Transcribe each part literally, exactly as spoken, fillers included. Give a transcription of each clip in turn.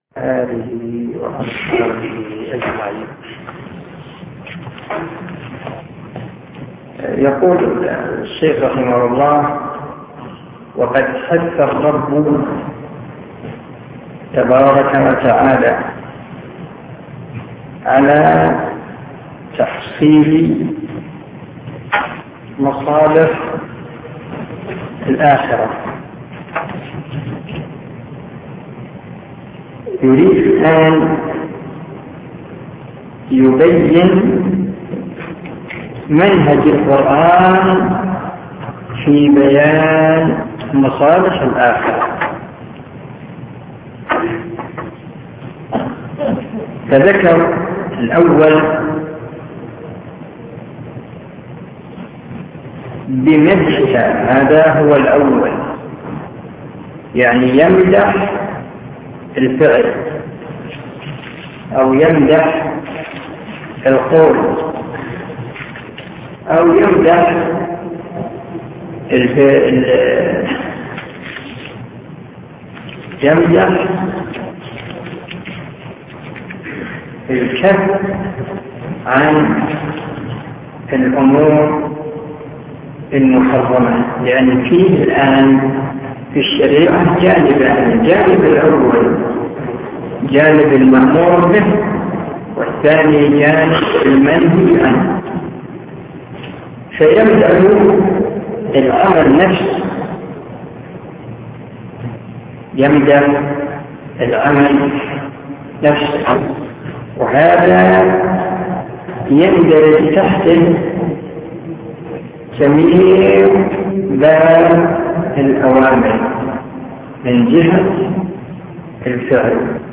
آله وأصحابه أجمعين. يقول الشيخ رحمه الله: وقد حث الرب تبارك وتعالى على تحصيل مصالح الآخرة، يريد أن يبين منهج القرآن في بيان مصالح الآخرة. فذكر الأول بمدحها، هذا هو الأول، يعني يمدح الفعل أو يمدح القول أو يمدح الفعل، يمدح الكف عن الأمور المحرمة، لأن فيه الآن في الشريعة جانبان: الجانب الأول جانب المأمور به، والثاني جانب المنهي عنه. فيبدأ الأمر نفسه، يبدأ العمل نفسه، وهذا يندرج تحته جميع باب الأوامر من جهة الفعل،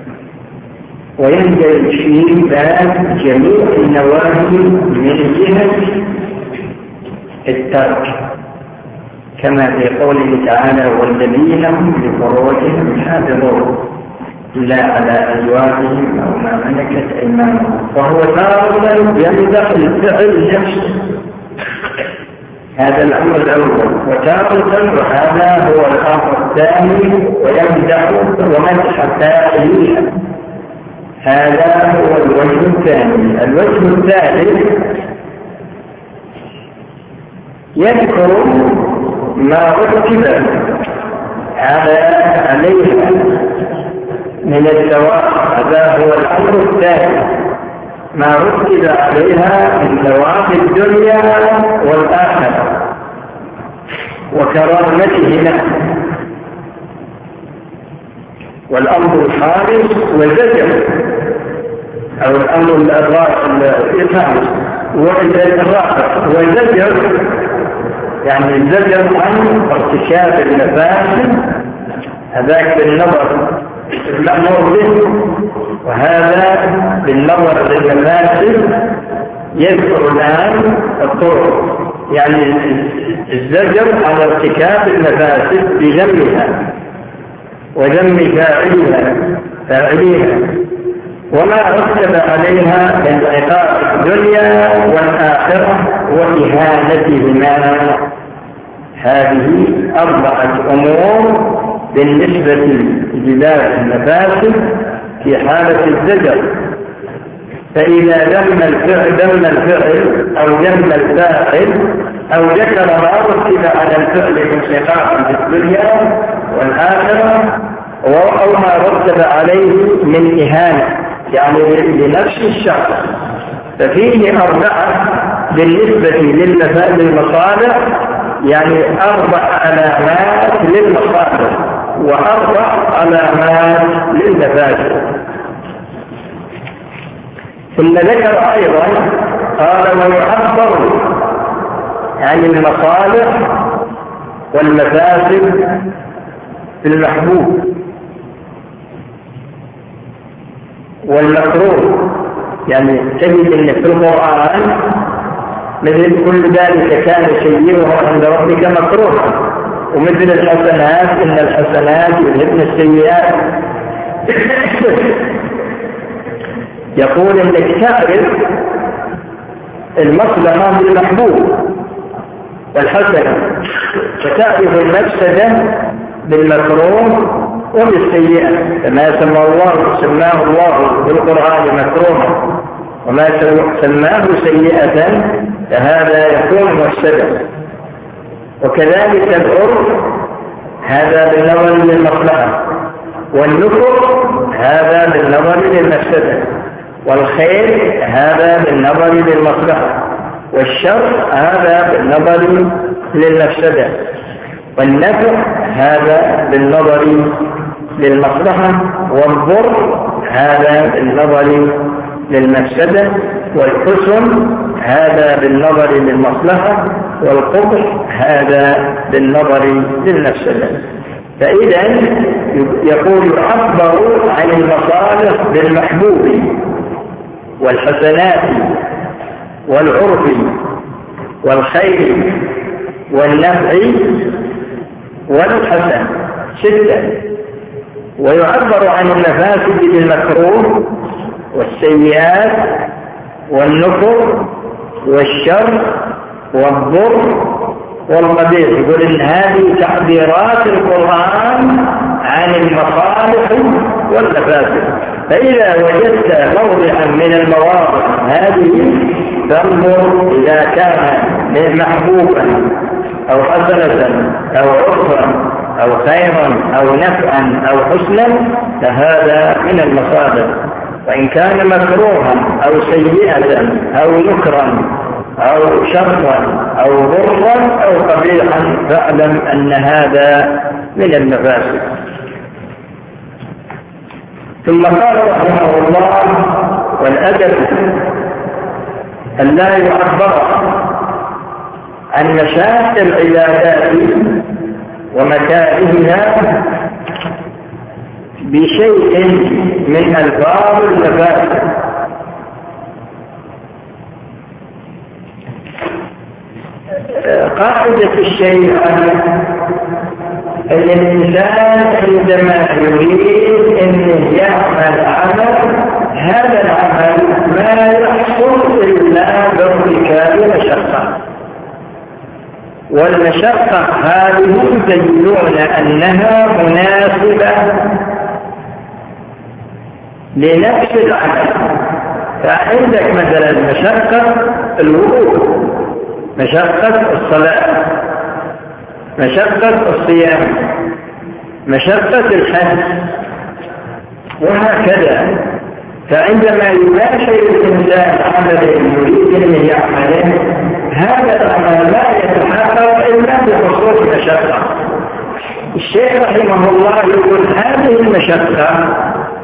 ويندرج فيه باب جميع النواهي من جهة الترك، كما في قوله تعالى: والذين هم لفروجهم حافظون إلا على أزواجهم أو ما ملكت أيمانهم. فهو تارة يمدح الفعل نفسه، هذا الأمر الأول، وتارة وهذا هو الأمر الثاني ويمدح ومدح فاعليها، هذا هو الوجه الثاني. الوجه الثالث يذكر ما رتب عليها من الثواب، هذا هو الأمر الثاني، ما رتب عليها من ثواب الدنيا والآخرة وكرامته له. والأمر الخامس والزجر، أو الأمر الخامس والرابع والزجر، يعني الزجر عن ارتكاب المفاسد، هذاك بالنظر المأمور به، وهذا بالنظر للمفاسد. يذكر الآن الطرق، يعني الزجر على ارتكاب المفاسد بذمها وذم فاعلها فاعليها وما رتب عليها من عقاب الدنيا والآخرة وإهانتهما. هذه أربعة أمور بالنسبة لباب المفاسد في حالة الزجر. فإذا ذم الفعل ذم الفعل أو ذم الفاعل أو ذكر ما رتب على الفعل من عقاب في الدنيا والآخرة أو ما رتب عليه من إهانة، يعني لنفس الشخص، ففيه أربعة بالنسبة للمصالح، يعني أربع علامات للمصالح وأربع علامات للمفاسد. ثم ذكر أيضا قال: ويعبر عن المصالح والمفاسد بالمحبوب والمكروه، يعني تجد أن في القرآن مثل كل ذلك كان سيئه عند ربك مكروها، ومثل الحسنات إن الحسنات يذهبن السيئات. يقول انك تعرف المصلحة بالمحبوب والحسنة، فتعرف المفسدة بالمكروه وبالسيئة كما سماه الله سماه الله في القرآن مكروها، وما سماه سيئة فهذا يكون مفسدا. وكذلك العرف هذا بالنظر للمصلحة، والنفر هذا بالنظر للمفسدة، والخير هذا بالنظر للمصلحة، والشر هذا بالنظر للمفسدة، والنفع هذا بالنظر للمصلحة، والضر هذا بالنظر للمفسدة، والحسن هذا بالنظر للمصلحة، والقبح هذا بالنظر للمفسدة. فإذا يقول يعبر عن المصالح بالمحبوب والحسنات والعرف والخير والنفع والحسن ستة، ويعبر عن المفاسد بالمكروه والسيئات والنفر والشر والضر والقبيح. يقول إن هذه تعبيرات القرآن عن المصالح والمفاسد. فإذا وجدت موضعا من المواضع هذه فانظر إذا كان محبوبا أو حسنة أو عرفا أو خيرا أو نفعا أو حسنا فهذا من المصالح، وإن كان مكروها أو سيئة أو نكرا أو شرا أو ضرا أو قبيحا فاعلم أن هذا من المفاسد. ثم قال رحمه الله: والأدب أن لا يعبر عن مشاق العبادات ومكائدها بشيء من ألفاظ المفاسد. قاعدة الشيء أن الإنسان عندما يريد أن يعمل عمل هذا العمل ما يحصل إلا بارتكاب مشقة، والمشقة هذه تدلون أنها مناسبة لنفس العمل. فعندك مثلا مشقة الوضوء، مشقة الصلاة، مشقة الصيام، مشقة الحج، وهكذا. فعندما يباشر الإنسان عملا يريد أن يعمله هذا العمل لا يتحقق إلا بحصول مشقة. الشيخ رحمه الله يقول هذه المشقة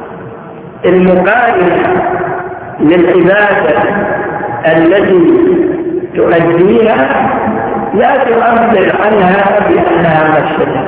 المقابلة للعبادة التي تؤديها لا تعبر عنها بأنها مفسدة،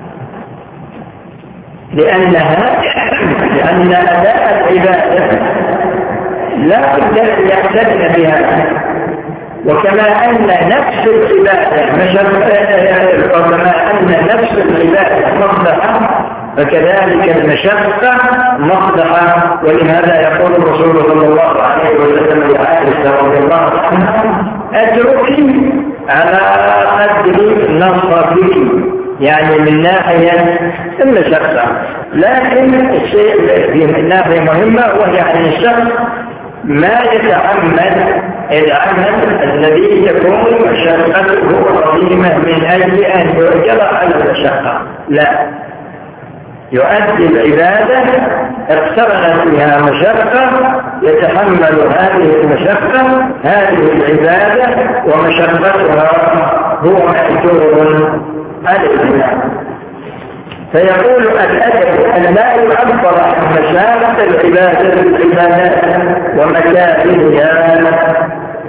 لأنها لأن أداء العبادة لا بد أن يعتد بها. وكما أن نفس العبادة وكما أن نفس العبادة مصلحة فكذلك المشقة مصلحة. ولهذا يقول الرسول صلى الله عليه وسلم لعائشة رضي الله عنها: أتركي على قدر نصرك، يعني من ناحية المشقة. لكن الشيء من ناحية مهمة وهي أن الشخص ما يتعمد العمل الذي يكون مشقته عظيمة من أجل أن يؤجر على المشقة، لا، يؤدي العبادة اقترن فيها مشقة يتحمل هذه المشقة هذه العبادة ومشقتها هو مأجور عليها. فيقول الأدب أن لا يعبر عن مشاقة العبادة العبادات ومكائدها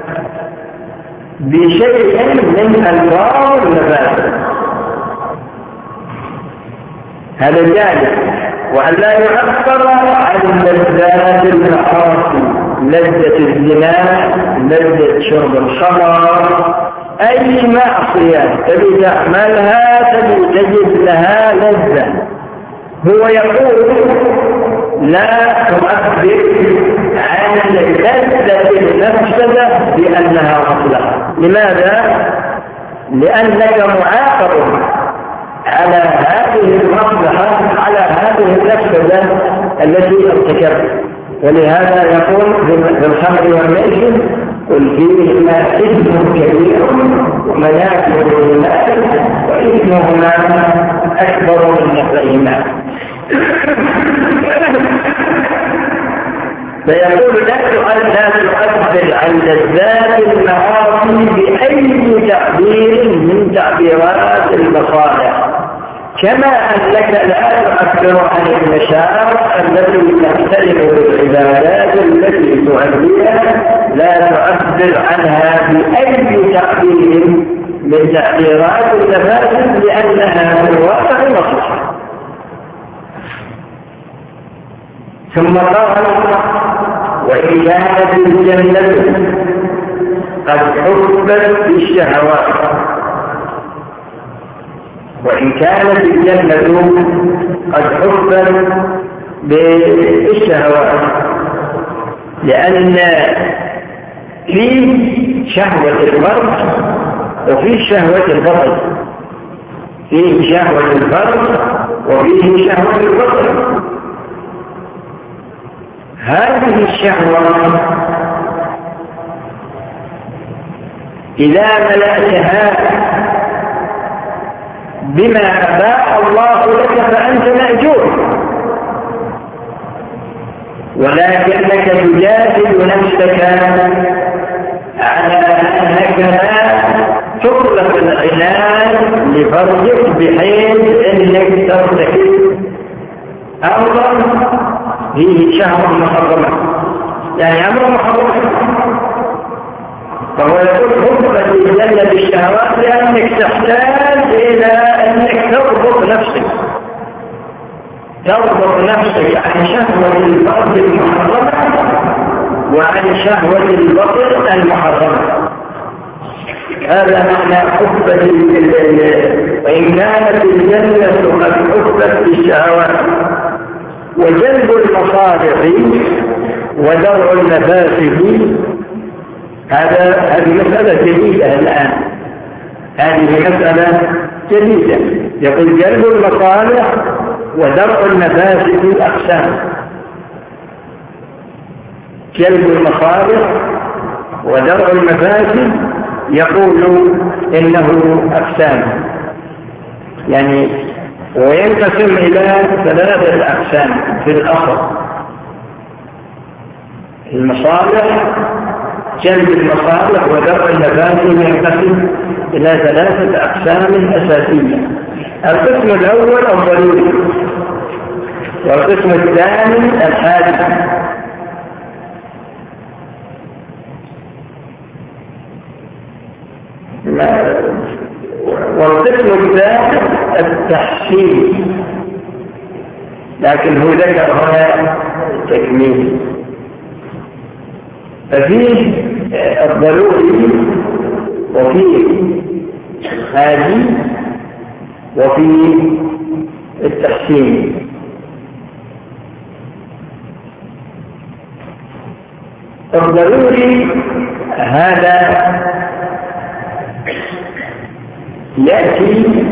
بشيء من ألفاظ المفاسد، هذا جانب. وأن لا يعبر عن لذات المعاصي، لذة الزنا، لذة شرب الخمر، أي معصية تبي تعملها تبي تجد لها لذة. هو يقول لا تعبر عن لذة المفسدة بأنها مصلحة. لماذا؟ لأنك معاقب على هذه المصلحة على المفسدة التي ارتكبت. ولهذا يقول في الخمر والميسر قل فيهما إثم كبير ومنافع للناس وإثمهما أكبر من نفعهما. فيقول لا تؤثر عن لذات المعاصي بأي تعبير من تعبيرات المصالح، كما أنك لا تؤثر عن المشاعر التي تختلف بالعبادات التي تؤديها، لا تؤثر عنها بأي تعبير من تعبيرات المفاسد لأنها في الواقع مصلحة. ثم قال وإن كانت الجنة قد حفت بالشهوات، وإن كانت الجنة قد حفت بالشهوات، لأن فيه شهوة الفرج وفيه شهوة البطن، فيه شهوة الفرج وفيه شهوة البطن. هذه الشهوة إذا ملأتها بما أباح الله لك فأنت مأجور، ولكنك تجاهد نفسك على أنك لا تطلق العنان لفرجك بحيث أنك ترتكب أمرا فيه شهوة محرمة، يعني أمر محرم. فهو يقول حفت الجنة بالشهوات لأنك تحتاج إلى أنك تربط نفسك تربط نفسك عن شهوة الفرد المحرمة وعن شهوة البطن المحرمة. هذا معنى حفت. وإن كانت الجنة قد حفت بالشهوات وجلب المصالح ودرء المفاسد، هذا هذه مسألة جديدة الآن، هذه مسألة جديدة. يقول جلب المصالح ودرء المفاسد أقسام. جلب المصالح ودرء المفاسد يقول إنه أقسام، يعني وينقسم إلى ثلاثة أقسام في الأصل. المصالح جلب المصالح ودرء المفاسد ينقسم إلى ثلاثة أقسام أساسية. القسم الأول الضروري، والقسم الثاني الحادث، والقسم الثالث التحسين، لكن هو ذكر هنا تكميل. ففيه الضروري وفيه هذه وفيه التحسين. الضروري هذا يأتي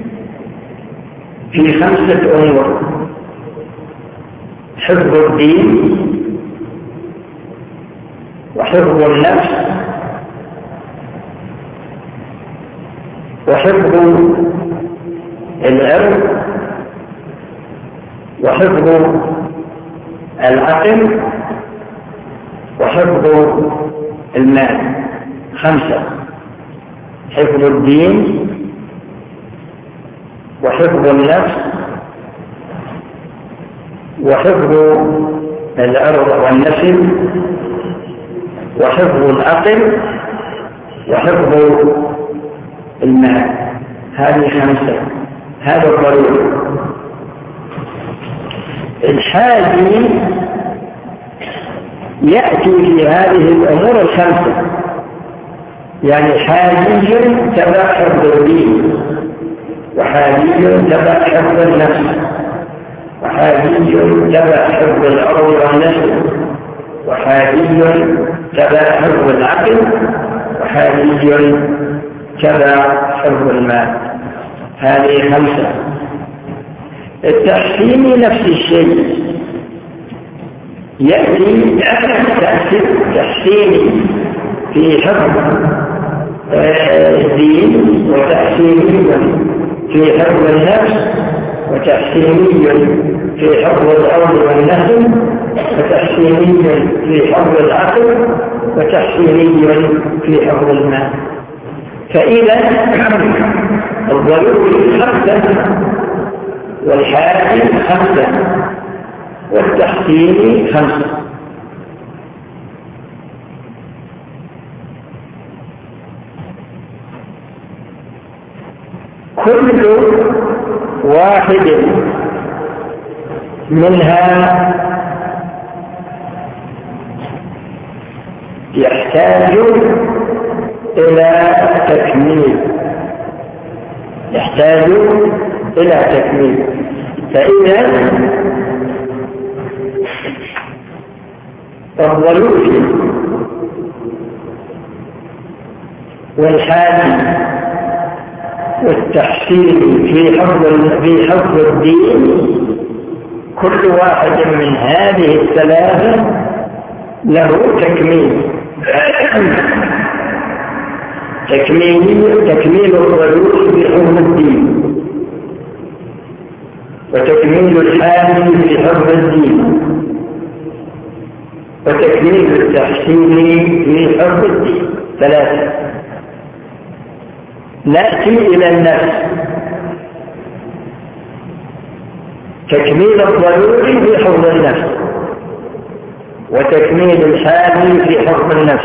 في خمسة أمور: حفظ الدين وحفظ النفس وحفظ العرض وحفظ العقل وحفظ المال. خمسة: حفظ الدين وحفظ النفس وحفظ العرض والنسل وحفظ العقل وحفظ المال. هذه خمسة، هذا الضروري. الحادي يأتي في هذه الأمور الخمسة، يعني حادي تبع حفظ الدين، وحادي تبع حفظ النفس، وحادي تبع حفظ الأرض والنسل، وحادي تبع حفظ العقل، وحادي تبع حفظ المال. هذه خمسة. التحسيني نفس الشيء، يأتي تحسيني في حفظ الدين، وتحسيني في حفظ النفس، وتحسيني في حفظ الأرض والنسل، وتحسيني في حفظ العقل، وتحسيني في حفظ المال. فإذا الضروري خمسة، والحاكم خمسة، والتحسين خمسة. كل واحد منها يحتاج إلى تكميل يحتاج إلى تكميل فإذا الضروري والحاكم والتحسين في حفظ في حفظ الدين، كل واحد من هذه الثلاثة له تكميل تكميل تكميل الضروري في حفظ الدين، وتكميل الحاكم في حفظ الدين، وتكميل التحسين في حفظ الدين. ثلاثة. نأتي إلى النفس. تكميل الضروري في حفظ النفس، وتكميل الحاكم في حفظ النفس،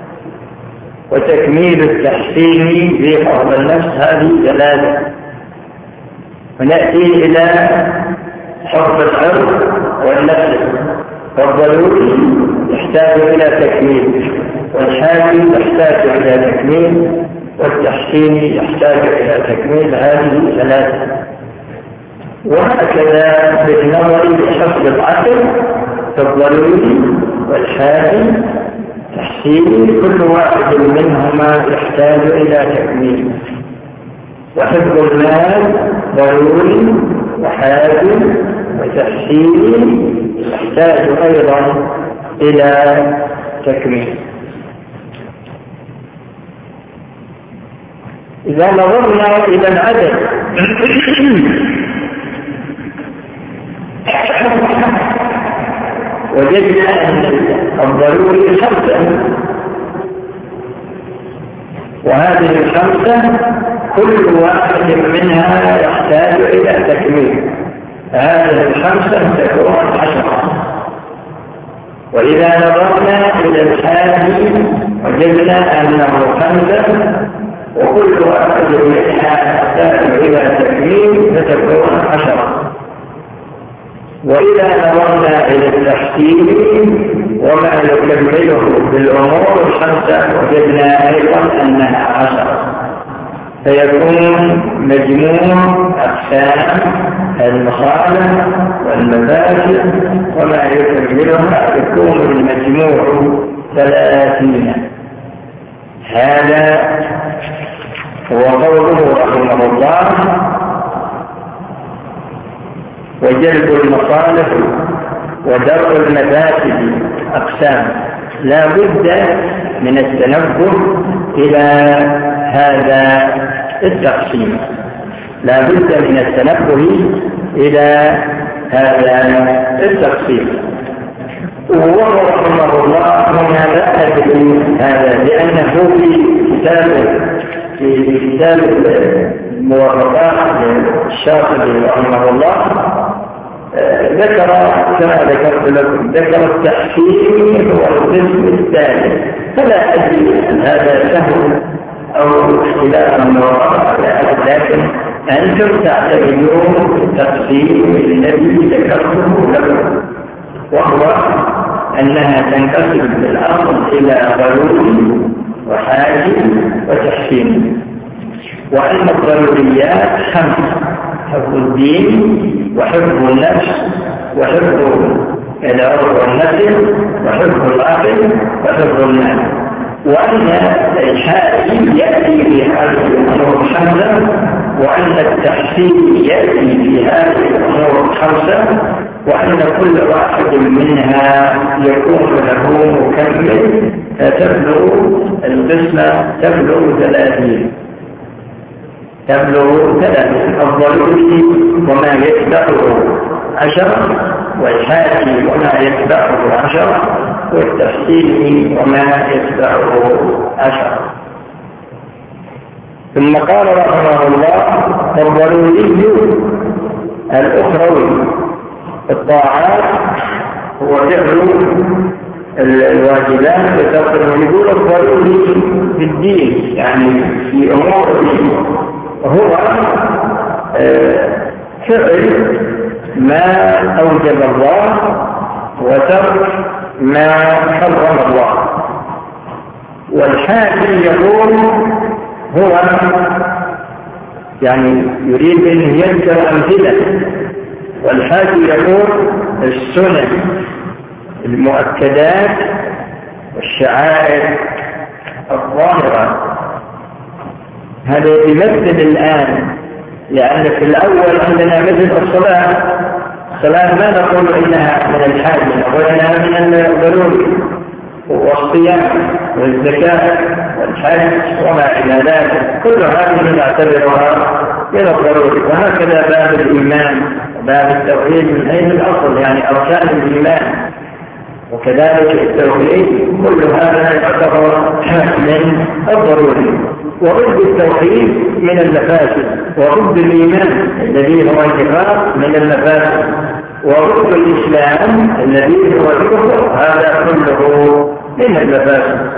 وتكميل التحسين في حفظ النفس. هذه ثلاثة. ونأتي إلى حفظ العرض والنفس. فالضروري يحتاج إلى تكميل، والحاكم يحتاج إلى تكميل، والتحسين يحتاج إلى تكميل. هذه ثلاثة. وهكذا بالنظر لحفظ العقل، فالضروري والحاكم تحسين كل واحد منهما يحتاج إلى تكميل. وحفظ المال ضروري وحاكم وتحسين يحتاج أيضا إلى تكميل. إذا نظرنا إلى العدد وجدنا أن الضروري خمسة، وهذه الخمسة كل واحد منها يحتاج إلى تكميل. هذه الخمسة تكون عشرة. وإذا نظرنا إلى الحاكم وجدنا أنه خمسة، وكل واحد منها يحتاج إلى تكميل، فتكون عشرة. وإذا نظرنا إلى التحسين وما يكمله بالأمور الخمسة، وجدنا أيضا أنها عشرة، فيكون مجموع أقسام المخالف والمفاسد وما يكملها يكون المجموع ثلاثين. هذا هو قوله رحمه الله: وجلب المصالح ودرء المفاسد أقسام. لا بد من التنبه إلى هذا التقسيم، لا بد من التنبه إلى هذا التقسيم. وهو رحمه الله هنا لا أدري هذا، لأنه في كتاب في كتاب الموافقات للشاطبي رحمه الله ذكر كما ذكرت لكم، ذكر التحسين هو القسم الثاني. فلا أدري هذا سهل أو اختلاف الموضوع، لكن أنتم تعتبرون التقسيم الذي ذكرته لكم، وهو أنها تنقسم بالأصل إلى ضروري وحاجم وتحسين، وأن الضروريات خمس: حفظ الدين، وحفظ النفس، وحفظ العرض والنسل، وحفظ العقل، وحفظ المال. وأن الحاكم يأتي في هذه الأمور الخمسة، وأن التحسين يأتي في هذه الأمور خمسة، وأن كل واحد منها يكون له مكمل تبلغ القسمة تبلغ ثلاثين تبلغ ثلاثين الضروري وما يتبعه عشرة، والحاكي وما يتبعه عشرة، والتفصيل وما يتبعه عشرة. ثم قال رحمه الله: الضروري الأخروي الطاعات هو فعل الواجبات وتقدم يقول الضروري في الدين، يعني في أمور الدين هو فعل ما أوجب الله وترك ما حرم الله. والحاكم يقول هو يعني يريد أن يذكر أمثلة، والحاكم يقول السنن المؤكدات والشعائر الظاهرة. هذا يمثل الآن، لأن في الأول عندنا مثل الصلاة الصلاة ما نقول إنها من الحاجة وإنها من الضروري، والصيام والزكاة والحج وما إلى ذلك كل هذه نعتبرها من الضروري. وهكذا باب الإيمان وباب التوحيد من حيث الأصل يعني أركان الإيمان، وكذلك التوحيد كل هذا يعتبر من الضروري. وضد التوحيد من المفاسد، وضد الإيمان الذي هو النفاق من المفاسد، وضد الإسلام الذي هو الكفر هذا كله من المفاسد.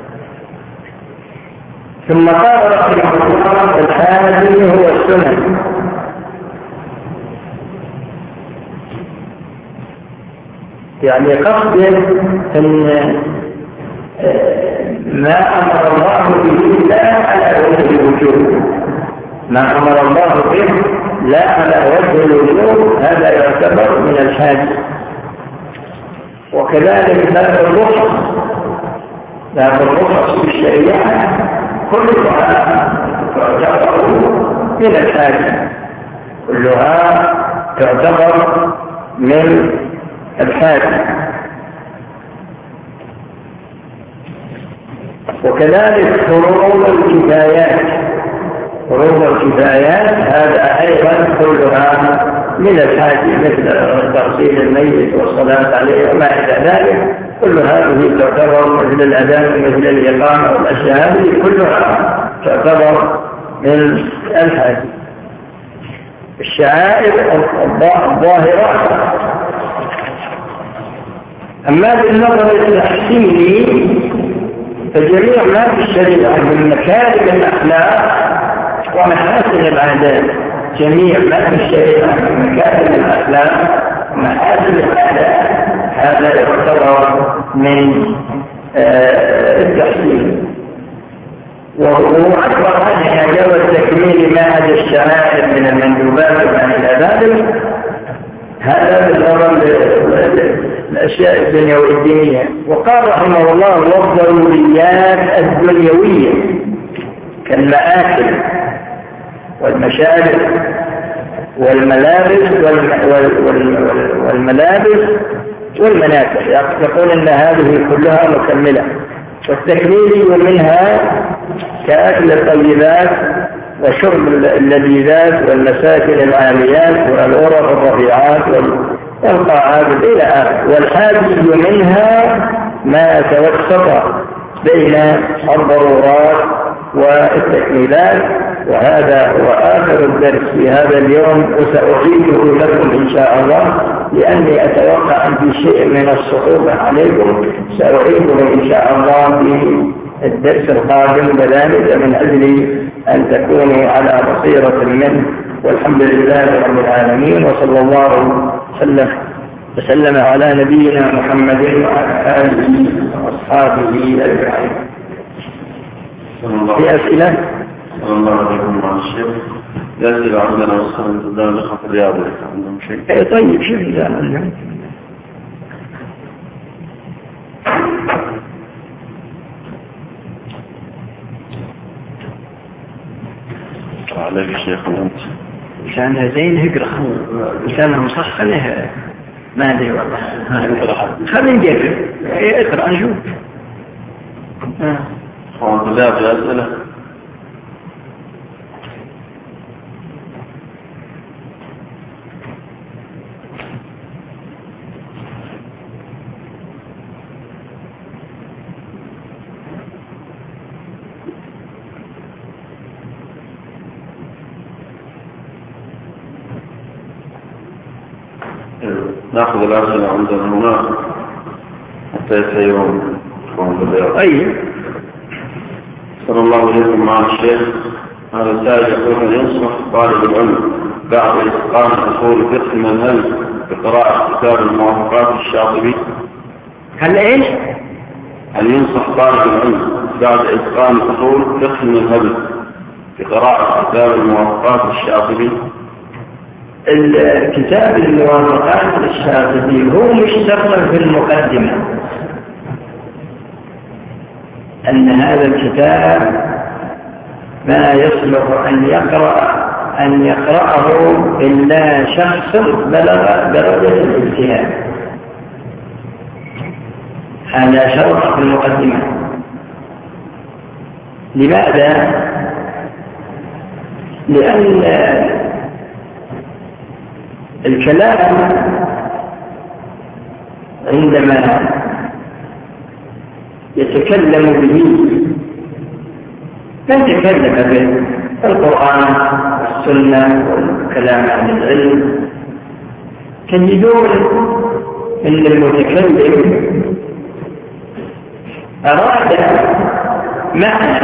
ثم قال رحمه الله: الحاكم هو السنن، يعني قصد أن ما أمر الله به لا على وجه الوجوب، ما أمر الله به لا على وجه الوجوب هذا يعتبر من الحاجة. وكذلك باب الرخص، باب الرخص في الشريعة كلها تعتبر من الحاجة، كلها تعتبر من الحاجة. وكذلك فروض الكفايات، فروض الكفايات هذا أيضا كلها من الحاجة، مثل تغسيل الميت والصلاة عليه وما إلى ذلك، كل هذه تعتبر مثل الأذان مثل الإقامة والأشياء هذه كلها تعتبر من الحاجة. الشعائر الظاهرة. أما بالنظر التحسيني فجميع ما في الشريعة من مكارم الأخلاق ومحاسن العادات، جميع ما في الشريعة من مكارم الأخلاق ومحاسن العادات هذا يعتبر من التحسين. وهو أكبر عنها جوز تكميل ما هذا الشعائر من المندوبات وما إلى ذلك، هذا بالنظر الأشياء الدنيوية الدينية. وقال رحمه الله: والضروريات الدنيوية كالمآكل والمشارب والملابس والملابس والمناكح، يقول أن هذه كلها مكملة. والتكميل منها كأكل الطيبات وشرب اللذيذات والمساكن العاليات والغرف الرفيعات والقاعات إلى آخره. والحاجز منها ما توسط بين الضرورات والتكميلات. وهذا هو آخر الدرس في هذا اليوم، وسأعيده لكم إن شاء الله، لأني أتوقع أن في شيء من الصعوبة عليكم، سأعيده إن شاء الله في الدرس القادم بذلك من أجل أن تكونوا على بصيرة منه. والحمد لله رب العالمين، وصلى الله وسلم وسلم على نبينا محمد وعلى آله وأصحابه أجمعين. في أسئلة؟ صلى الله عليكم مع الشيخ. يأتي عندنا وصلنا قدام لخط الرياض عندهم شيء. طيب شيء الآن عليك الشيخ أنت لسانها زين اقرأ، لسانها مصحصح ما أدري والله. خلينا نجرب اقرأ نشوف. وأنت لا في أسئلة؟ نأخذ الأسئلة عندنا هنا حتى يسيرون. أي صلى الله عليكم مع الشيخ. هذا السائل يقول أن ينصح طالب العلم بعد إتقان أصول فقه المنهج بقراءة كتاب الموافقات الشاطبي. هل إيش؟ هل ينصح طالب العلم بعد إتقان أصول فقه المنهج بقراءة كتاب الموافقات الشاطبي؟ الكتاب الموافقات الشاطبي هو مشترط في المقدمة أن هذا الكتاب ما يصلح أن يقرأ أن يقرأه إلا شخص بلغ درجة الاجتهاد. هذا شرط في المقدمة. لماذا؟ لأن الكلام عندما يتكلم به من تكلم به القرآن والسنة والكلام عن العلم، تجدون أن المتكلم أراد معنى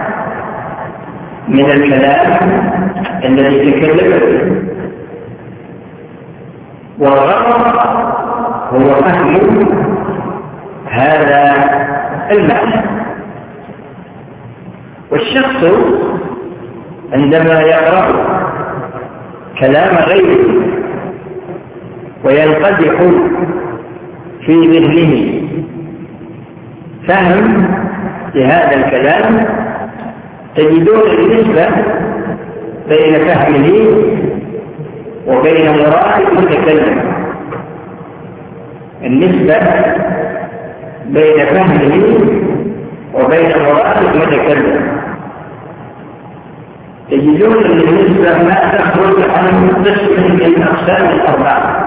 من الكلام الذي تكلم به، والغرض هو فهم هذا المعنى. والشخص عندما يقرأ كلام غيره وينقدح في ذهنه فهم لهذا الكلام، تجدون النسبة بين فهمه وبين مراد المتكلم، النسبة بين فهمه وبين مراد المتكلم، تجدون أن النسبة ما تخرج عن قسم من الأقسام الأربعة.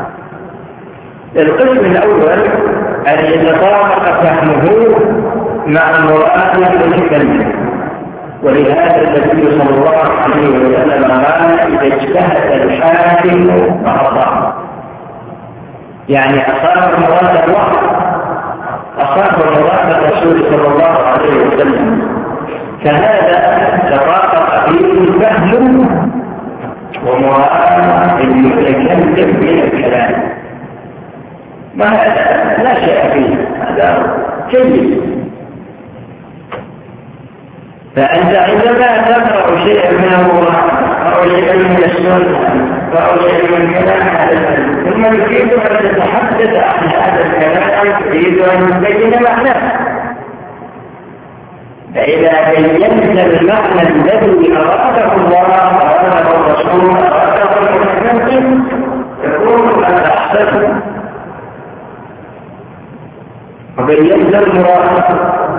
القسم الأول أن يتطابق فهمه مع مراد المتكلم، ولهذا النبي صلى الله عليه وسلم قال إذا اجتهد الحاكم فأصاب، يعني أصاب مراد الله، أصاب مراد الرسول صلى الله عليه وسلم، فهذا تطابق فيه الفهم ومراد المتكلم من الكلام، ما هذا لا شيء فيه، هذا جيد. فأنت عندما تقرأ شيئا من القرآن أو شيئا من السنة أو شيئا من كلام هذا العلم ثم تريد أن تتحدث عن هذا الكلام، تريد أن تبين معناه، فإذا بينت المعنى الذي أراده الله أراده الرسول أراده المتكلم تكون قد أحسنت وبينت المراد.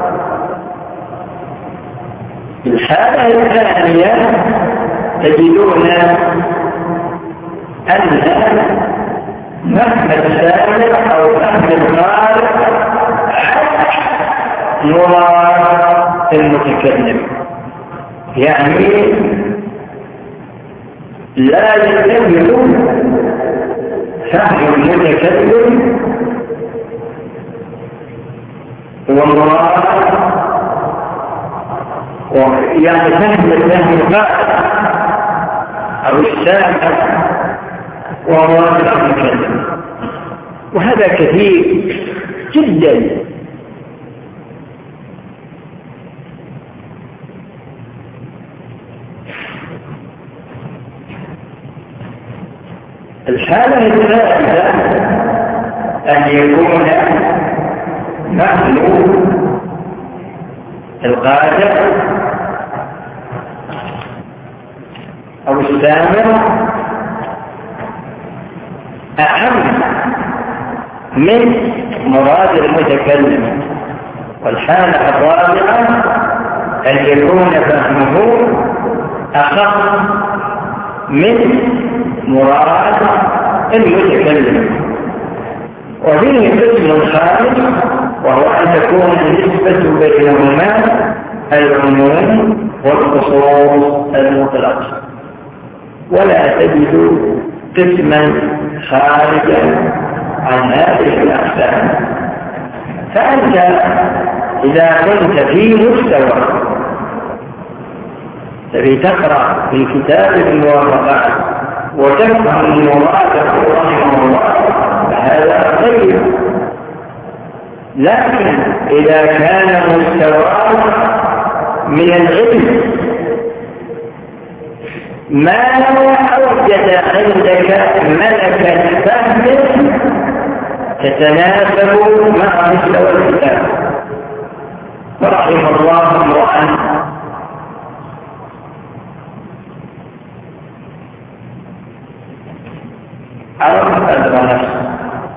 الحالة الثانية تجدون أن فهم السامع أو فهم القارئ مراد المتكلم، يعني لا يكمل فهم المتكلم ومراد يعني فهم الفهم القائل أو السامع ومراد المتكلم، وهذا كثير جدا. الحالة الثالثة أن يكون نحن القادر أو السامع أهم من مراد المتكلم. والحالة الرابعة أن يكون فهمه أخف من مراد المتكلم. وفيه قسم خامس وهو أن تكون النسبة بينهما العموم والخصوص المطلق، ولا تجد قسما خارجا عن هذه الأقسام. فأنت إذا كنت في مستوى تبي تقرأ في كتاب الموافقات وتفهم المراد رحمه الله فهذا خير، لكن إذا كان مستوى من العلم ما أوجد عندك ملكة فهم تتناسب مع مستوى الكتاب، ورحم الله امرأ عرف قدر نفسه.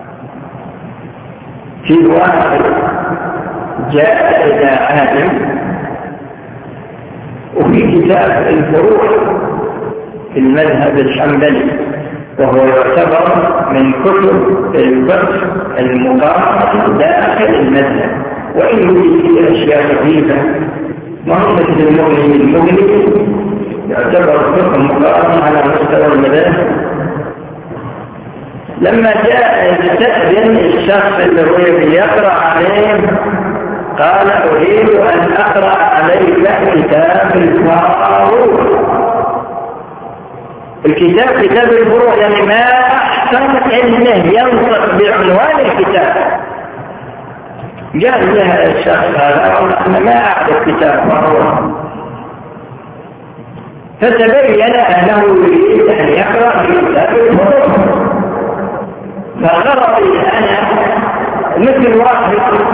في واحد جاء إلى عالم وفي كتاب الفروع في المذهب الحنبلي، وهو يعتبر من كتب الفقه المقارن داخل المذهب، وإن فيه أشياء كثيرة مهمة المغني المغني يعتبر فقه مقارن على مستوى المذاهب. لما جاء يستأذن الشخص اللي هو يقرأ عليه قال أريد أن أقرأ عليك كتاب الفروع. الكتاب كتاب الفروع يعني ما أحسن أنه ينطق بعنوان الكتاب. قال لها الشخص هذا أنا ما أعرف كتاب فروع، فتبين أنه يريد أن يقرأ كتاب الفروع. فغرضي أنا مثل واحد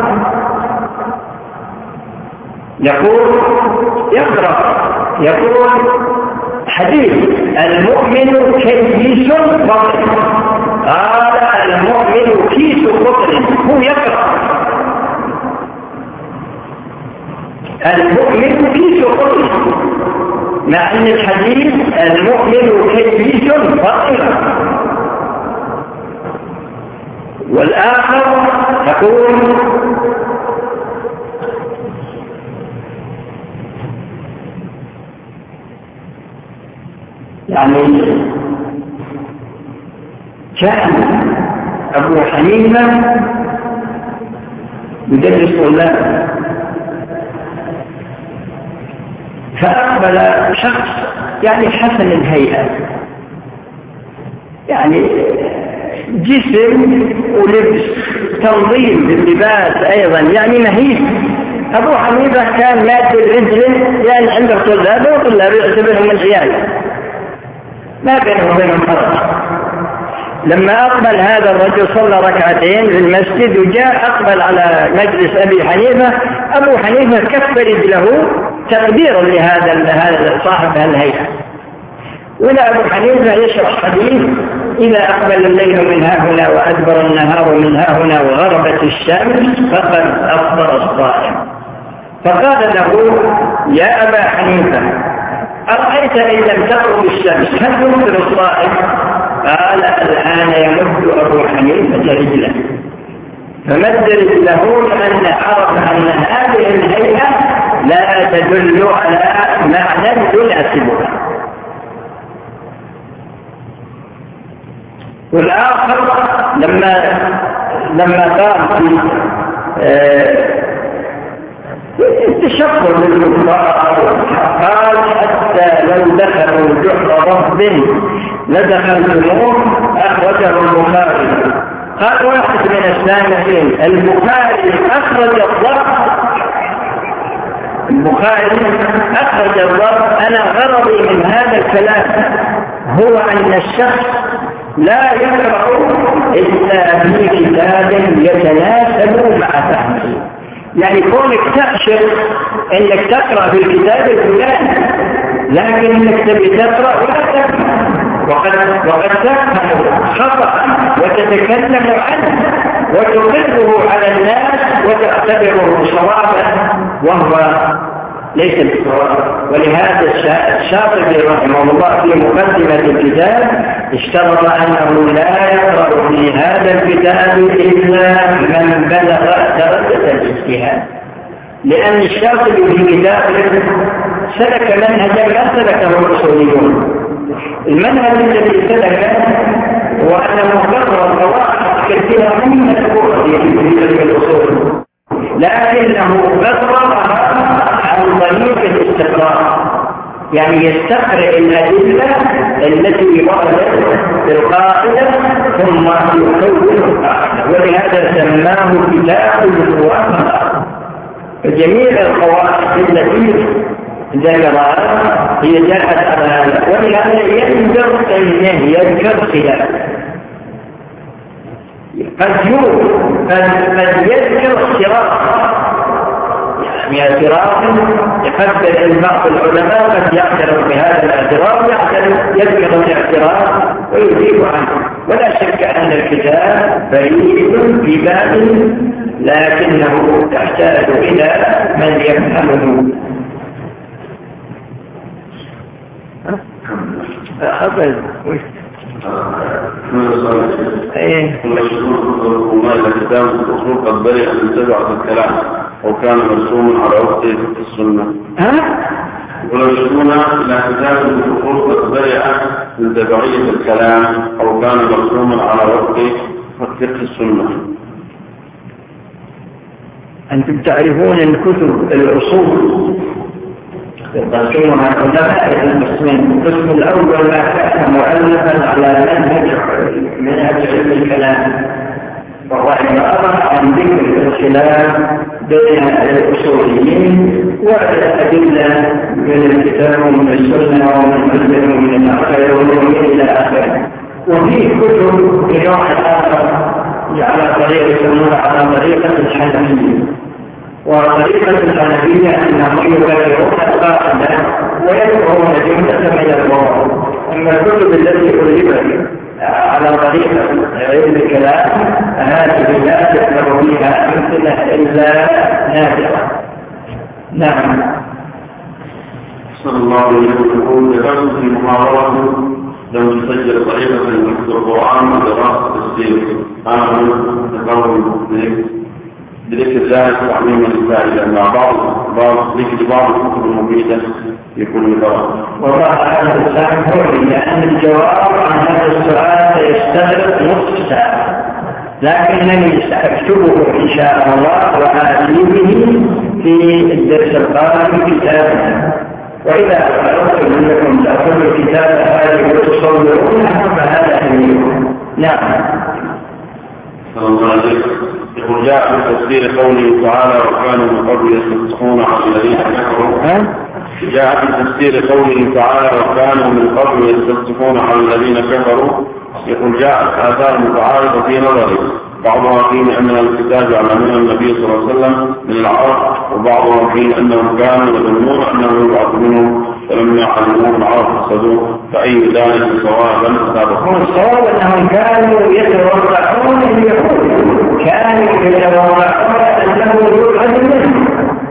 يقول يقرأ يقول حديث المؤمن كيس قطر، قال المؤمن كيس قطر، هو يقرأ المؤمن كيس قطر مع أن الحديث المؤمن كيس قطر. والآخر يقول يعني كان أبو حنيفة يدرس طلاب، فأقبل شخص يعني حسن الهيئة، يعني جسم ولبس تنظيم باللباس أيضا يعني نهيف. أبو حنيفة كان مات بالرجل لأن عنده طلاب وطلاب يعتبرهم العيال ما بينهم وبينهم فرق. لما أقبل هذا الرجل صلى ركعتين في المسجد وجاء أقبل على مجلس أبي حنيفة، أبو حنيفة كف رجله تقديرا لهذا هذا صاحب الهيئة. ولا أبو حنيفة يشرح حديث إذا أقبل الليل من ها هنا وأدبر النهار من ها هنا وغربت الشمس فقد أفطر الصائم. فقال له يا أبا حنيفة أرأيت إن لم تغرب الشمس هل يفطر الصائم؟ قال الآن يمد أبو حنيفة رجله، فمد رجله لأن عرف أن هذه الهيئة لا تدل على معنى يناسبها. والآخر لما لما قام في التشفر بالكفار قال حتى لو دخلوا جحر رب لدخلتموه، أخرجه البخاري. قال واحد من السامعين البخاري أخرج الضرب البخاري أخرج الضرب أنا غرضي من هذا الكلام هو أن الشخص لا يقرأ إلا في كتاب يتناسب مع فهمه. يعني كونك تأشر أنك تقرأ في الكتاب الفلاني لكن انك تبي تقرأ ولا تفهم، وقد وقد تفهم خطأ وتتكلم عنه وتقره على الناس وتعتبره صوابا وهو ليس بالصواب. ولهذا الشاطبي رحمه الله في مقدمة الكتاب اشترط أنه لا يقرأ في هذا الكتاب إلا من بلغ درجة الاجتهاد، لأن الشاطبي في كتابه سلك منهجا ما سلكه الأصوليون. المنهج الذي سلكه هو أنه قرر قواعد كثيرة من مذكورة في الأصول، لكنه قررها عن طريق الاستقراء، يعني يستقرئ الأدلة التي وردت في القاعدة ثم يكون القاعدة، ولهذا سماه كتاب الموافقة. فجميع القواعد التي ذكرها هي جاءت على هذا، ولهذا ينذر أنه يذكر خلاف، قد يوجد قد يذكر اختراق، يعني اعتراف يقدر بعض العلماء قد يعترف بهذا الاعتراف، يذكر الاعتراف ويجيب عنه. ولا شك أن الكتاب بعيد في باب لكنه تحتاج إلى من يفهمه. أبدا ايه وما الكتاب الأصول قد برئ من تبعة الكلام وكان مرسوما على وقت السنة. ها؟ ولو يشكونا إلى كتاب الأصول قد برئ من تبعية الكلام أو كان مرسوما على وقت فقه السنة. أنتم تعرفون أن كتب الأصول تقسمها علماء المسلمين. القسم الأول ما كان مؤلفا على منهج منهج علم الكلام، وهو عبارة عن ذكر الخلاف بين الأصوليين والأدلة من الكتاب ومن السنة ومن السنة ومن الآخر ومن إلى آخره. وفي كتب بنوع آخر على طريقة على طريقة الحنفية، وطريقة الحنفية أنهم يكررون القاعدة ويذكرون جملة من الأمور. أما الكتب التي ألفت على طريقة علم الكلام هذه لا تذكر فيها أمثلة إلا نادرة. نعم. صلى الله عليه وسلم ذكرت في محاضرة لم تسجل طريقة في القرآن ودراسة التفسير. أنا ذكرت بذكر ذلك تعميم الفائدة مع بعض بعض ذكر بعض الكتب المفيدة في كل دراسة. والله هذا السؤال مهم، لأن الجواب عن هذا السؤال يستغرق نصف ساعة، لكنني سأكتبه إن شاء الله وآتي به في الدرس القادم كتابا. وإذا أردتم أنكم تأخذوا الكتاب هذه وتصورونها فهذا أمير. نعم. صلى الله عليه وسلم يقول جاء في تفسير قوله تعالى وكانوا من قبل يستفتحون على الذين كفروا. جاء في تفسير قوله تعالى وكانوا من قبل يستفتحون على الذين كفروا. يقول جاءت آثار متعارضة في نظري، بعضها فيه أن الكتاب يعلمون النبي صلى الله عليه وسلم من العرب، وبعضها فيه أنهم كانوا يظنون أنه يبعث منهم فلم يعلموه العرب الصدوق. فأي ذلك صوابا سابقا؟ الصواب أنهم كانوا يتوقعون اليهود، كانوا يتوقعون أنه يبعث منهم،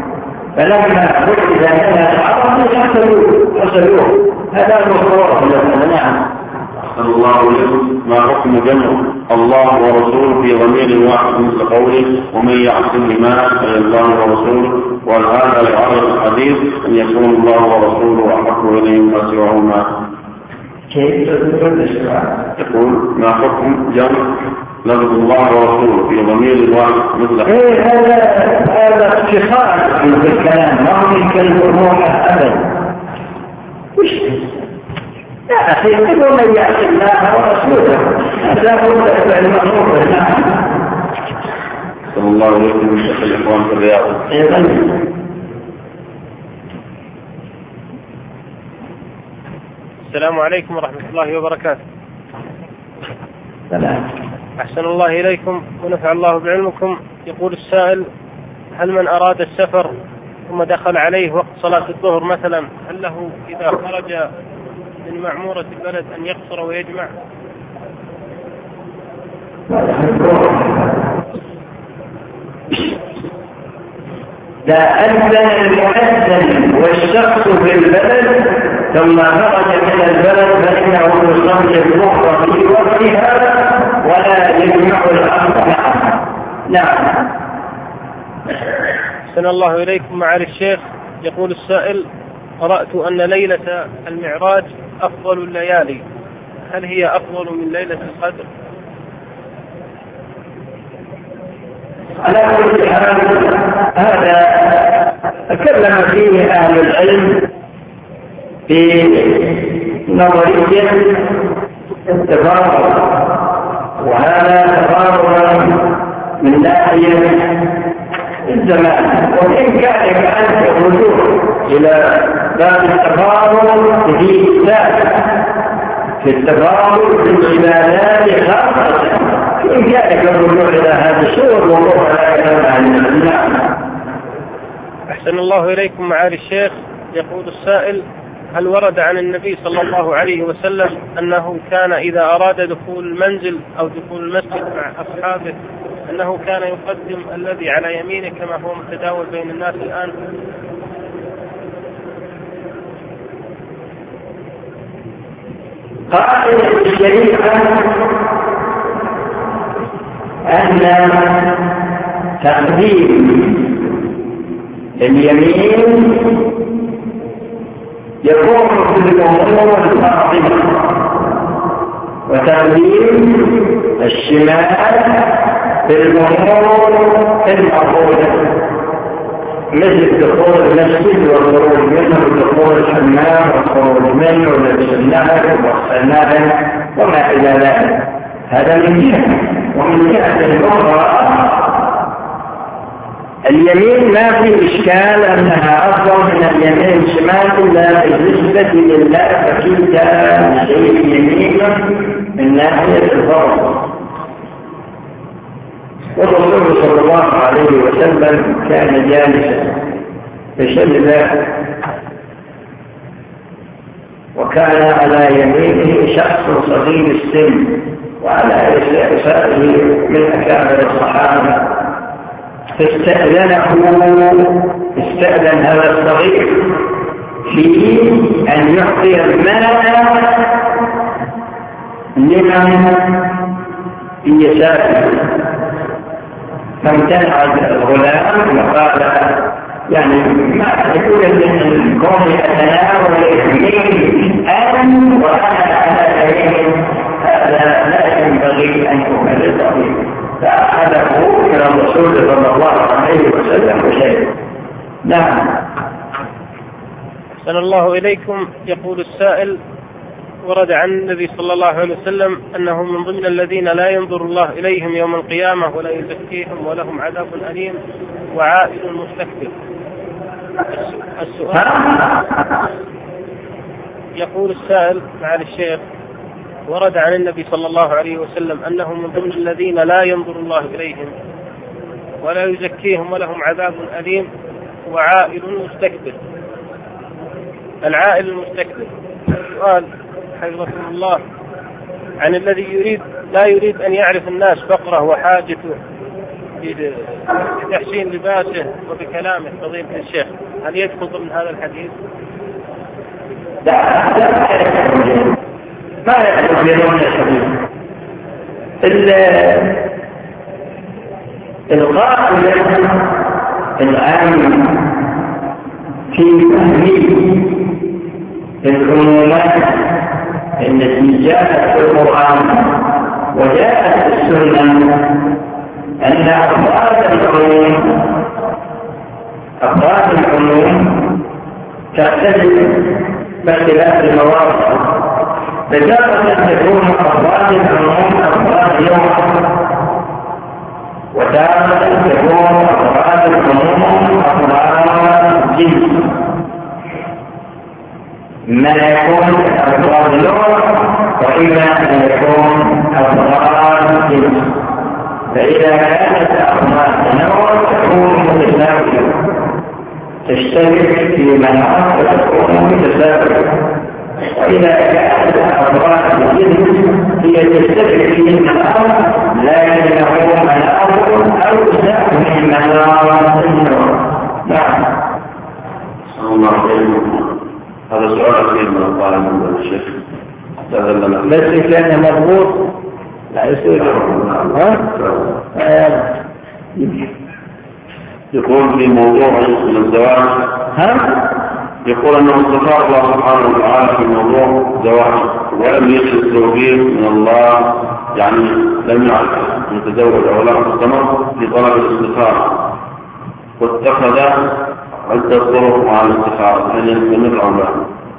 فلما وجد لنا العرب حصلوه. هذا المصور. نعم. صلى الله عليه وسلم ما حكم جمع الله ورسوله في ضمير واحد مثل قوله ومن يعصم ما الله ورسوله؟ والآن لعرض الحديث أن يكون الله ورسوله أحق إليه ما سواهما. كيف تقول السؤال؟ يقول ما حكم جمع لفظ الله ورسوله في ضمير واحد مثل إيه هذا هذا اختصار في الكلام، ما هو الكلمة أبدا. وش يا أخي يقول من يعصي الله ورسوله هذا هو المأمور. صلى الله عليه وسلم شيخ الإخوان في الرياض. السلام عليكم ورحمة الله وبركاته. سلام. أحسن الله إليكم ونفع الله بعلمكم. يقول السائل: هل من أراد السفر ثم دخل عليه وقت صلاة الظهر مثلا، هل له إذا خرج من معمورة البلد أن يقصر ويجمع؟ لا، أذن المؤذن والشخص في البلد ثم خرج من البلد فإنه يصلي الظهر في وقتها ولا يجمع الأمر معها. نعم. أحسن الله إليكم معالي الشيخ. يقول السائل: قرأت أن ليلة المعراج أفضل الليالي، هل هي أفضل من ليلة القدر؟ على كل حال هذا تكلم فيه أهل العلم في نظرية التفاضل، وهذا تفاضل من ناحية الزمان، وإن كان كأنت الرجوع إلى باب التفاضل في ذلك في التفاضل في العبادات خاصة، إن كان الرجوع إلى هذا الشيء والوضوح على كلام عن الإسلام. أحسن الله إليكم معالي الشيخ. يقول السائل: هل ورد عن النبي صلى الله عليه وسلم أنه كان إذا أراد دخول المنزل أو دخول المسجد مع أصحابه أنه كان يقدم الذي على يمينه كما هو متداول بين الناس الآن؟ قاعدة الشريعة أن تقديم اليمين يكون في الأمور الفاضلة، وتقديم الشمال في الأمور المفروضة، مثل دخول المسجد والخروج منه، دخول الحمام والخروج منه، ولبس النهر والسنائل وما إلى ذلك. هذا من جهة. ومن جهة أخرى اليمين ما في إشكال أنها أفضل من اليمين الشمال، إلا بالنسبة لله فكيد شيء يمين من ناحية الفرض. والرسول صلى الله عليه وسلم كان جالسا فشلل، وكان على يمينه شخص صغير السن وعلى يساره من أكابر الصحابة، فاستأذنه استأذن هذا الصغير في أن يعطي الماء لمن في يساره، فامتنع الغلام وقال: يعني ما يقول ان كوني اتناول اثنين ان وانا على يمين، هذا لا ينبغي ان يمرضه، فاخذه الى الرسول صلى الله عليه وسلم وشيء. نعم. أحسن الله إليكم. يقول السائل: ورد عن النبي صلى الله عليه وسلم أنه من ضمن الذين لا ينظر الله إليهم يوم القيامة ولا يزكيهم ولهم عذاب أليم وعائل مستكبر. السؤال، يقول السائل معالي الشيخ: ورد عن النبي صلى الله عليه وسلم أنه من ضمن الذين لا ينظر الله إليهم ولا يزكيهم ولهم عذاب أليم وعائل مستكبر. العائل المستكبر، السؤال حفظكم الله عن الذي يريد لا يريد أن يعرف الناس فقره وحاجته بتحسين لباسه وبكلامه فضيلة الشيخ، هل يدخل ضمن هذا الحديث؟ لا ما يدخل ضمن الحديث. القائل الآن في تهميش العمومات التي جاءت في القرآن وجاءت في السنة أن أفراد العموم أفراد العموم تختلف باختلاف المواقع، فتارة تكون أفراد العموم أفراد يوم، وتارة تكون أفراد العموم أفراد جنس. ما يكون أفراد نوع وإما أن يكون أفراد جنس، فإذا كانت أفراد نوع تكون متساوية، تشترك في مناطق وتكون متساوية، وإذا كانت أفراد الجنس هي تشترك في المناطق لكنه مناطق أوسع من مناطق النور. نعم. هذا سؤال أخير من الطالب من الشيخ. بس كان مضبوط لا يصير. ها؟ يقول في موضوع الزواج، ها؟ يقول أنه استخار الله سبحانه وتعالى في موضوع زواج ولم يجد التوفيق من الله، يعني لم يعرف يتزوج أو لا، استمر في طلب الاستخارة واتخذ عدة طرق مع الاستخارة، هل يستمر أو لا؟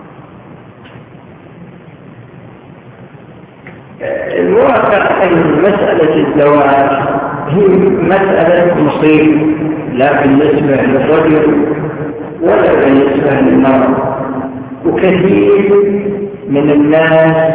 الواقع أن مسألة الزواج هي مسألة مصير، لا بالنسبة للرجل ولا بالنسبة للمرأة، وكثير من الناس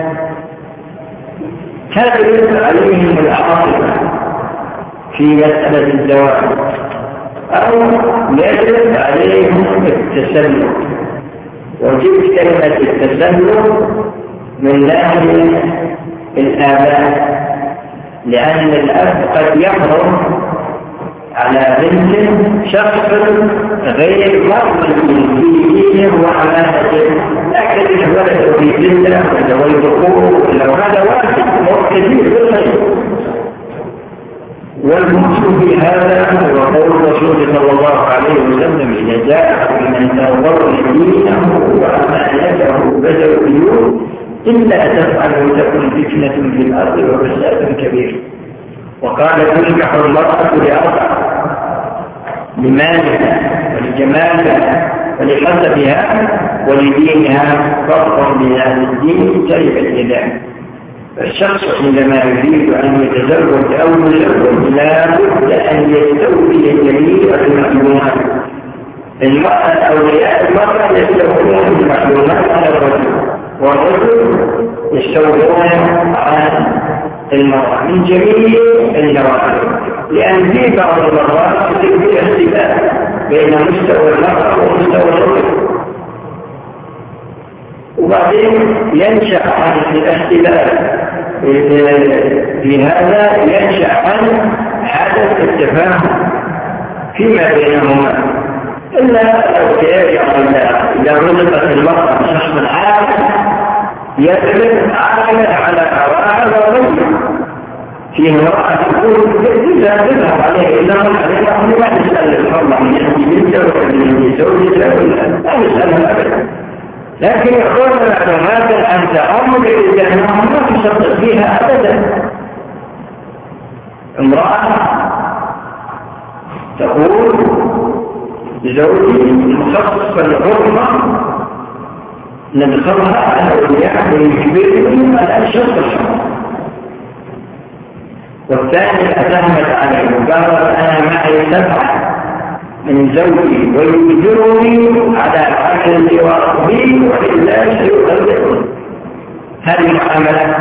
تغلب عليهم العاطفة في مسألة الزواج أو يغلب عليهم التسلط. وجدت كلمة التسلط من ناحية الآباء، لأن الأب قد يحرم على بنت شخص غير مرض في دينه وعمالته، لكن الولد في بنته ويدخوه لو هذا واحد كثير بالخير. والمقصود في هذا هو قول الرسول صلى الله عليه وسلم: إذا جاء من تنظر دينه وعمالته بدأ اليوم إلا تفعله تكون فتنة في الأرض وفساد كبير. وقال: تنجح المرأة لأربع: لمالها ولجمالها ولحسبها ولدينها، فرق بذات الدين كيف الإله. فالشخص عندما يريد أن يتزوج أو يزوج لا بد أن يستوفي جميع المعلومات. المرأة أولياء المرأة يستوفون المعلومات على الرجل، والرجل يستوفون عن المرأة من جميع النواحي، لأن في بعض المرات تكون اختلاف بين مستوى المرأة ومستوى الرجل، وبعدين ينشأ عن الاختلاف في هذا ينشأ عن حدث التفاهم فيما بينهما. إلا لو كان إذا رزقت المرأة شخص عاقل يتبع عاقلا على هذا الرجل، فيه امرأة تقول إذا تذهب عليه إلا من عليها ما تسأل الحرمة من بنته ومن زوجته لا نسألها أبدا، لكن يقول معلومات أنت أمر إذا ما تصدق فيها أبدا. امرأة تقول لزوجي مخصص الحرمة ندخلها على أولياء ويجبرهم على الشرط الحرمة، والثاني أتهمت عليه وقالت أنا معي سبعة من زوجي ويجبرني على عقل وربي وإلا سيؤذن. هذه معاملة.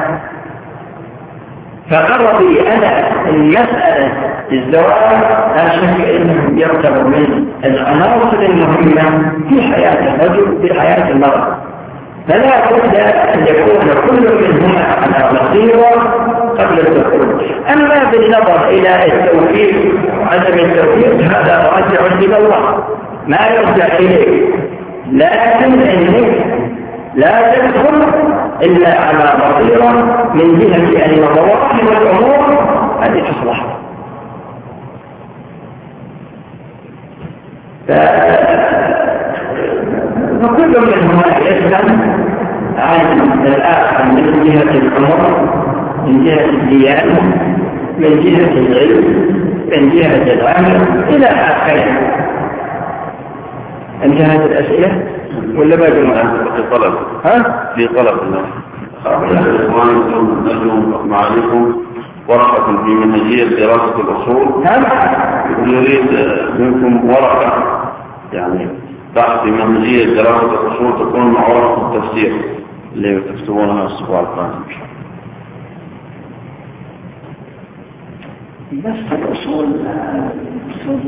فقرضي أنا المسألة الزواج لا شك أنه يعتبر من العناصر المهمة في حياة الرجل في حياة المرأة، فلا بد أن يكون كل منهما على بصيرة قبل الدخول. أما بالنظر إلى التوفيق وعدم التوفيق هذا راجع إلى الله ما يرجع إليه، لكن إنك لا تدخل إلا على بصيرة من جهة أن الظواهر والأمور هذه تصلح. فكل منهما يسلم عن الآخر من جهة الأمور، من جهة الديانة، من جهة العلم، من جهة العمل إلى آخره. انتهت الأسئلة ولا باقي معنا؟ في طلب ها؟ في طلب الإخوان معلكم ورقة في منهجية دراسة الأصول. نريد منكم ورقة يعني بحث في منهجية دراسة الأصول تكون مع ورقة التفسير اللي تكتبونها الأسبوع القادم. بس الأصول الأصول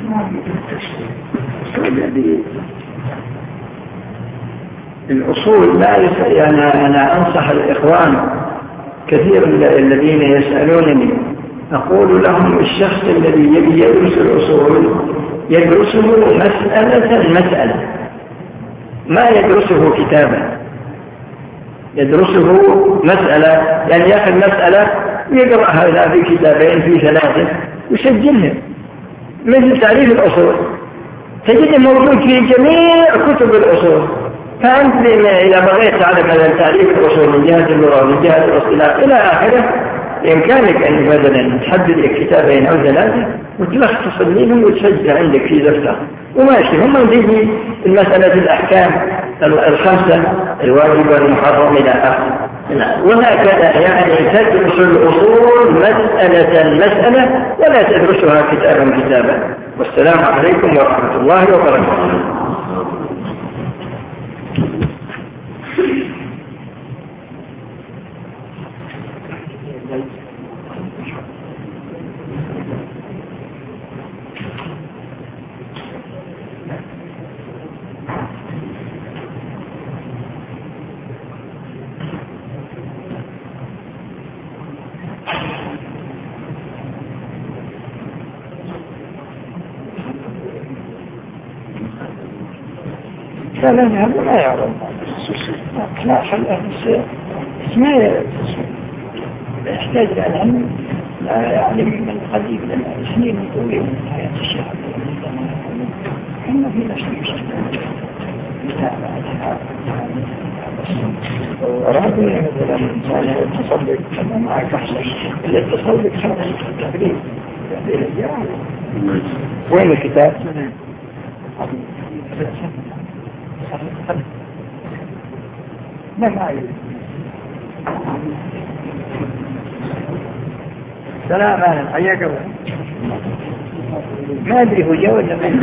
الأصول لا يعني أنا أنصح الإخوان كثير الذين يسألونني أقول لهم الشخص الذي يبي يدرس الأصول يدرسه مسألة مسألة ما يدرسه كتابا، يدرسه مسألة يعني يأخذ مسألة ويقرأ هذا في كتابين في ثلاثة ويسجلها مثل تعريف الأصول تجد موجود في جميع كتب الأصول. فأنت إذا بغيت تعلم هذا تعريف الأصول من جهة اللغة ومن جهة الاصطلاح إلى آخره بإمكانك أن مثلا تحدد لك كتابين أو ثلاثة وتلخص منهم وتسجل عندك في دفتر وماشي. هم تيجي المسألة الأحكام الخمسة الواجب والمحرم إلى آخره. وهكذا يعني تدرس الأصول مسألة مسألة ولا تدرسها كتابا كتابا. والسلام عليكم ورحمة الله وبركاته. لا لا هذا لا يعرف لا خلاه ما يحتاج إلى العلم لا يعلم من قديم لنا سنين طويلة من حياة الشيخ إحنا في نفس المستقبل متابعة ورابع مثلا الإنسان يتصل كما معك أحسن اللي يتصل بك خلص التقريب وين الكتاب؟ ما معي سلام أهلا حياك الله. ما أدري هو جاء ولا ما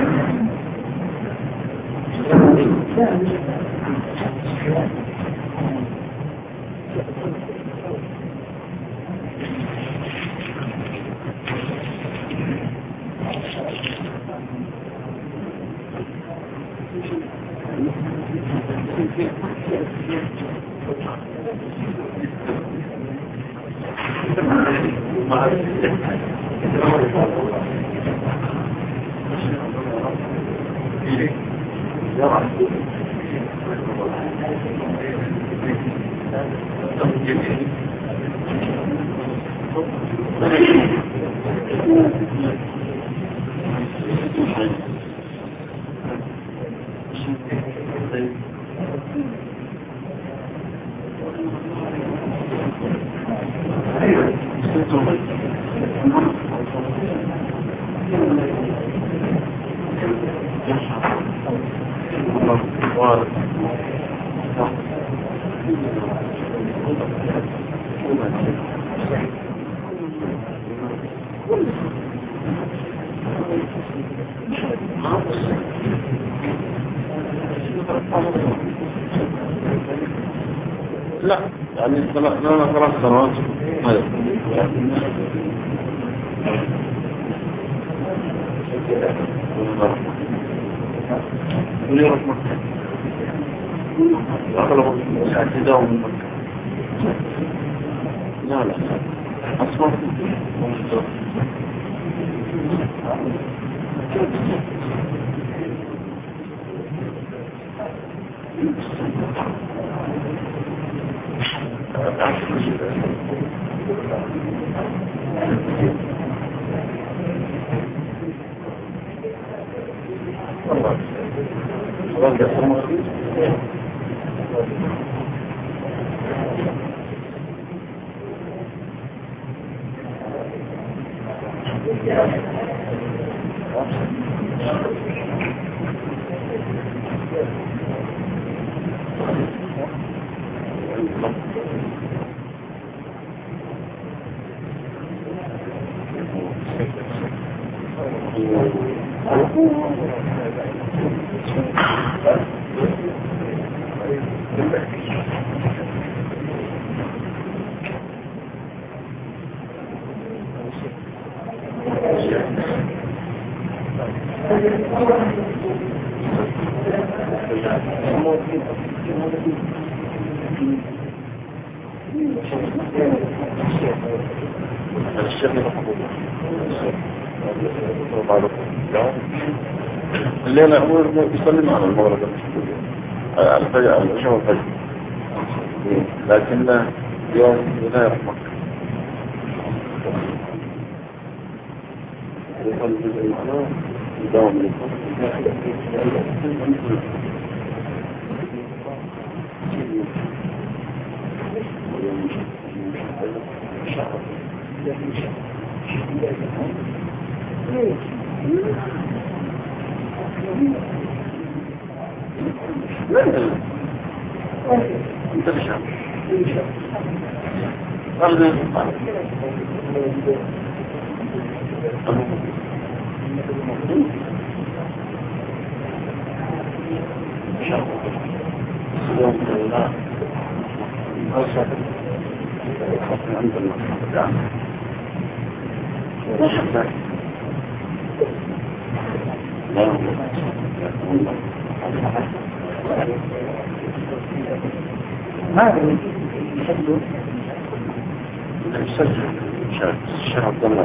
لا يعني لنا ثلاث سنوات هذا ولي رحمة أغلب اعتداء من مكة لا لا أصبر اللي أنا أقول يسلم على المغرب على الفجر على العشاء والفجر، لكن يوم لا يرحمك يداوم لكم انت بشعر أرضي هذا يسجل يسجل الشيخ عبد الله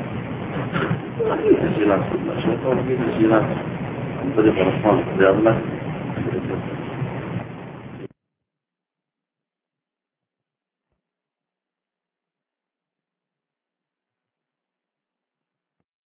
تسجيلات تسجيلات عن طريق الرحمن